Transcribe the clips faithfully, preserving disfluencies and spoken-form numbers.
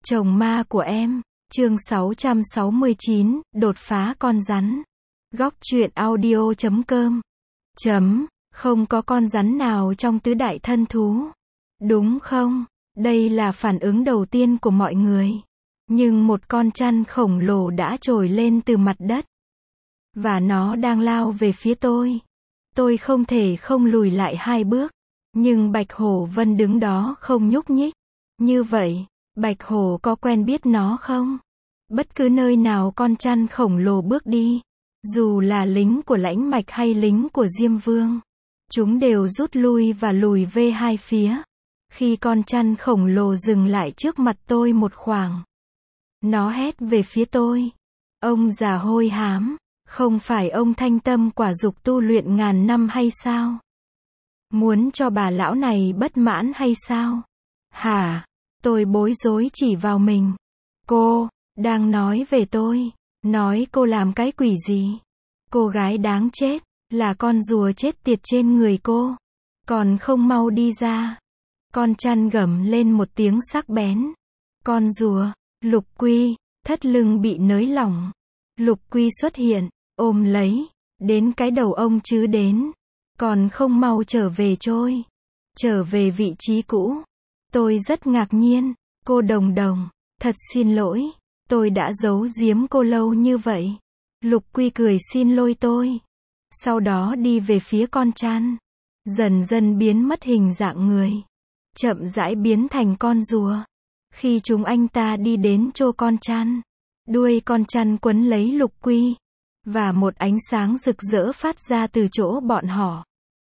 Chồng ma của em, chương sáu trăm sáu mươi chín, đột phá con rắn. Góc truyện audio chấm com. Chấm, không có con rắn nào trong tứ đại thân thú. Đúng không? Đây là phản ứng đầu tiên của mọi người. Nhưng một con chăn khổng lồ đã trồi lên từ mặt đất. Và nó đang lao về phía tôi. Tôi không thể không lùi lại hai bước. Nhưng Bạch Hổ Vân đứng đó không nhúc nhích. Như vậy, Bạch Hổ có quen biết nó không? Bất cứ nơi nào con chăn khổng lồ bước đi, dù là lính của Lãnh Mạch hay lính của Diêm Vương, chúng đều rút lui và lùi về hai phía. Khi con chăn khổng lồ dừng lại trước mặt tôi một khoảng, nó hét về phía tôi. Ông già hôi hám, không phải ông thanh tâm quả dục tu luyện ngàn năm hay sao? Muốn cho bà lão này bất mãn hay sao? Hả? Tôi bối rối chỉ vào mình. Cô, đang nói về tôi. Nói cô làm cái quỷ gì? Cô gái đáng chết, là con rùa chết tiệt trên người cô. Còn không mau đi ra. Con chăn gầm lên một tiếng sắc bén. Con rùa, Lục Quy, thắt lưng bị nới lỏng. Lục Quy xuất hiện, ôm lấy, đến cái đầu ông chứ đến. Còn không mau trở về trôi. Trở về vị trí cũ. Tôi rất ngạc nhiên. Cô Đồng Đồng, thật xin lỗi. Tôi đã giấu giếm cô lâu như vậy. Lục Quy cười xin lỗi tôi. Sau đó đi về phía con chăn. Dần dần biến mất hình dạng người. Chậm rãi biến thành con rùa. Khi chúng anh ta đi đến chỗ con chăn, đuôi con chăn quấn lấy Lục Quy. Và một ánh sáng rực rỡ phát ra từ chỗ bọn họ.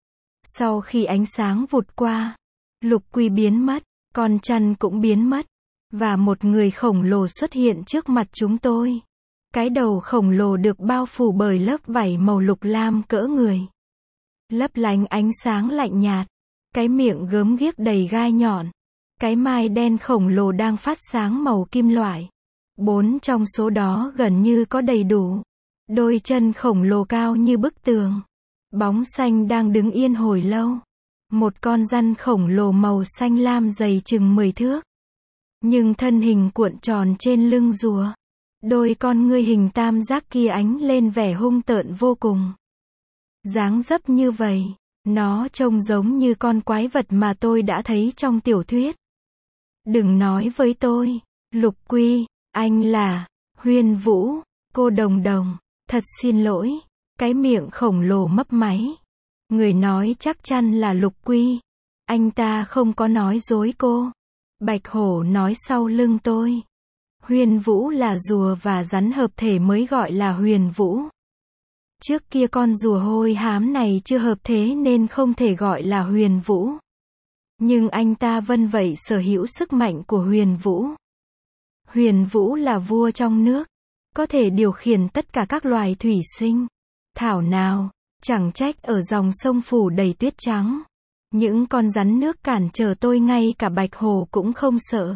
Sau khi ánh sáng vụt qua, Lục Quy biến mất, con chăn cũng biến mất. Và một người khổng lồ xuất hiện trước mặt chúng tôi. Cái đầu khổng lồ được bao phủ bởi lớp vảy màu lục lam cỡ người. Lấp lánh ánh sáng lạnh nhạt. Cái miệng gớm ghiếc đầy gai nhọn. Cái mai đen khổng lồ đang phát sáng màu kim loại. Bốn trong số đó gần như có đầy đủ. Đôi chân khổng lồ cao như bức tường. Bóng xanh đang đứng yên hồi lâu. Một con rắn khổng lồ màu xanh lam dày chừng mười thước. Nhưng thân hình cuộn tròn trên lưng rùa. Đôi con ngươi hình tam giác kia ánh lên vẻ hung tợn vô cùng. Dáng dấp như vậy, nó trông giống như con quái vật mà tôi đã thấy trong tiểu thuyết. Đừng nói với tôi, Lục Quy, anh là Huyền Vũ. Cô Đồng Đồng, thật xin lỗi. Cái miệng khổng lồ mấp máy. Người nói chắc chắn là Lục Quy. Anh ta không có nói dối cô. Bạch Hổ nói sau lưng tôi. Huyền Vũ là rùa và rắn hợp thể mới gọi là Huyền Vũ. Trước kia con rùa hôi hám này chưa hợp thế nên không thể gọi là Huyền Vũ. Nhưng anh ta vân vậy sở hữu sức mạnh của Huyền Vũ. Huyền Vũ là vua trong nước. Có thể điều khiển tất cả các loài thủy sinh. Thảo nào, chẳng trách ở dòng sông phủ đầy tuyết trắng. Những con rắn nước cản trở tôi ngay cả Bạch Hổ cũng không sợ.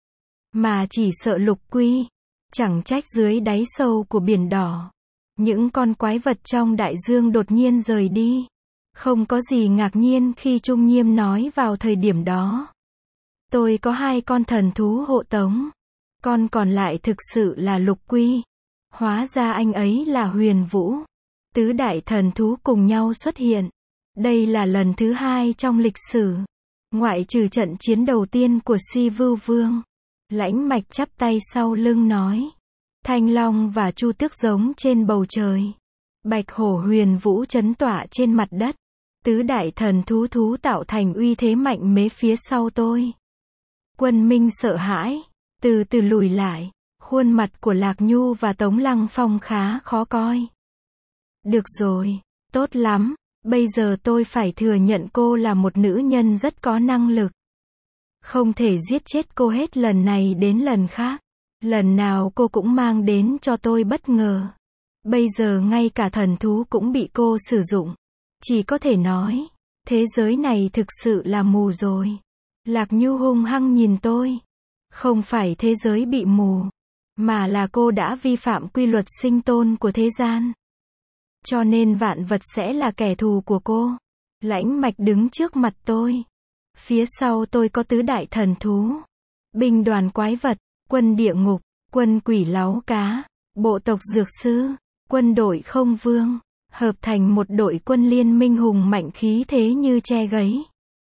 Mà chỉ sợ Lục Quy. Chẳng trách dưới đáy sâu của biển đỏ. Những con quái vật trong đại dương đột nhiên rời đi. Không có gì ngạc nhiên khi Trung Nhiêm nói vào thời điểm đó. Tôi có hai con thần thú hộ tống. Con còn lại thực sự là Lục Quy. Hóa ra anh ấy là Huyền Vũ. Tứ đại thần thú cùng nhau xuất hiện. Đây là lần thứ hai trong lịch sử. Ngoại trừ trận chiến đầu tiên của Si Vưu Vương. Lãnh Mạch chắp tay sau lưng nói. Thanh Long và Chu Tước giống trên bầu trời. Bạch Hổ Huyền Vũ chấn tỏa trên mặt đất. Tứ đại thần thú thú tạo thành uy thế mạnh mẽ phía sau tôi. Quân Minh sợ hãi. Từ từ lùi lại. Khuôn mặt của Lạc Nhu và Tống Lăng Phong khá khó coi. Được rồi. Tốt lắm. Bây giờ tôi phải thừa nhận cô là một nữ nhân rất có năng lực. Không thể giết chết cô hết lần này đến lần khác. Lần nào cô cũng mang đến cho tôi bất ngờ. Bây giờ ngay cả thần thú cũng bị cô sử dụng. Chỉ có thể nói, thế giới này thực sự là mù rồi. Lạc Nhu hung hăng nhìn tôi. Không phải thế giới bị mù, mà là cô đã vi phạm quy luật sinh tồn của thế gian. Cho nên vạn vật sẽ là kẻ thù của cô. Lãnh Mạch đứng trước mặt tôi. Phía sau tôi có tứ đại thần thú. Binh đoàn quái vật. quân địa ngục, quân quỷ láu cá, bộ tộc dược sư, quân đội không vương, hợp thành một đội quân liên minh hùng mạnh khí thế như tre gấy.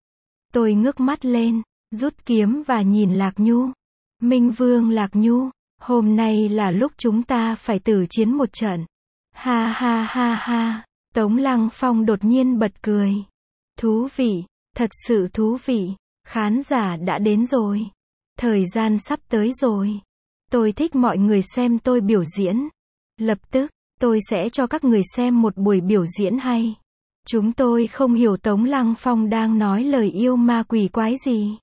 Tôi ngước mắt lên, rút kiếm và nhìn Lạc Nhu. Minh Vương Lạc Nhu, hôm nay là lúc chúng ta phải tử chiến một trận. Ha ha ha ha, Tống Lăng Phong đột nhiên bật cười. Thú vị, thật sự thú vị, khán giả đã đến rồi. Thời gian sắp tới rồi. Tôi thích mọi người xem tôi biểu diễn. Lập tức, tôi sẽ cho các người xem một buổi biểu diễn hay. Chúng tôi không hiểu Tống Lăng Phong đang nói lời yêu ma quỷ quái gì.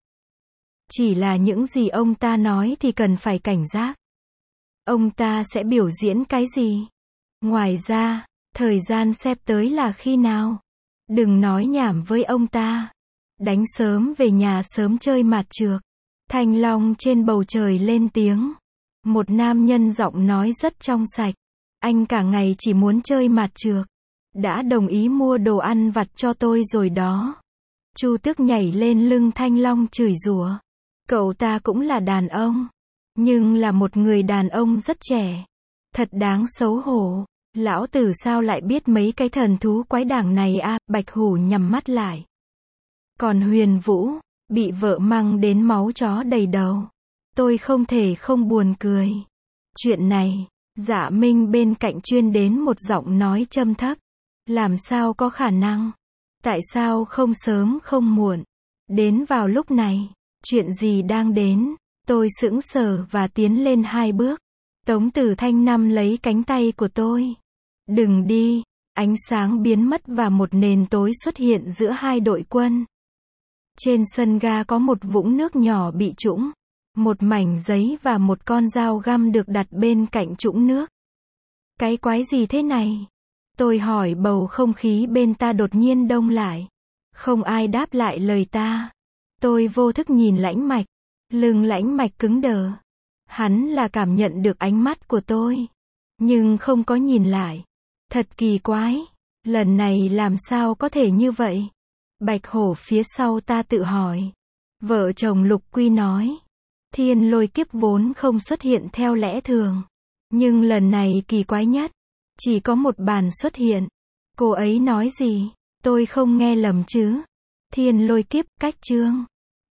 Chỉ là những gì ông ta nói thì cần phải cảnh giác. Ông ta sẽ biểu diễn cái gì? Ngoài ra, thời gian sắp tới là khi nào? Đừng nói nhảm với ông ta. Đánh sớm về nhà sớm chơi mạt trược. Thanh long trên bầu trời lên tiếng. Một nam nhân giọng nói rất trong sạch. Anh cả ngày chỉ muốn chơi mạt trược. Đã đồng ý mua đồ ăn vặt cho tôi rồi đó. Chu Tước nhảy lên lưng Thanh long chửi rủa. Cậu ta cũng là đàn ông. Nhưng là một người đàn ông rất trẻ. Thật đáng xấu hổ. Lão tử sao lại biết mấy cái thần thú quái đảng này à? Bạch Hủ nhắm mắt lại. Còn Huyền Vũ, bị vợ mang đến máu chó đầy đầu. Tôi không thể không buồn cười. Chuyện này, Dạ Minh bên cạnh chuyên đến một giọng nói trầm thấp. Làm sao có khả năng? Tại sao không sớm không muộn? Đến vào lúc này, chuyện gì đang đến? Tôi sững sờ và tiến lên hai bước. Tống Tử Thanh nắm lấy cánh tay của tôi. Đừng đi. Ánh sáng biến mất và một nền tối xuất hiện giữa hai đội quân. Trên sân ga có một vũng nước nhỏ bị trũng. Một mảnh giấy và một con dao găm được đặt bên cạnh trũng nước. Cái quái gì thế này? Tôi hỏi, bầu không khí bên ta đột nhiên đông lại. Không ai đáp lại lời ta. Tôi vô thức nhìn Lãnh Mạch. Lưng Lãnh Mạch cứng đờ. Hắn là cảm nhận được ánh mắt của tôi. Nhưng không có nhìn lại. Thật kỳ quái. Lần này làm sao có thể như vậy? Bạch Hổ phía sau ta tự hỏi. Vợ chồng Lục Quy nói. Thiên lôi kiếp vốn không xuất hiện theo lẽ thường. Nhưng lần này kỳ quái nhất. Chỉ có một bàn xuất hiện. Cô ấy nói gì? Tôi không nghe lầm chứ? Thiên lôi kiếp, cách chương.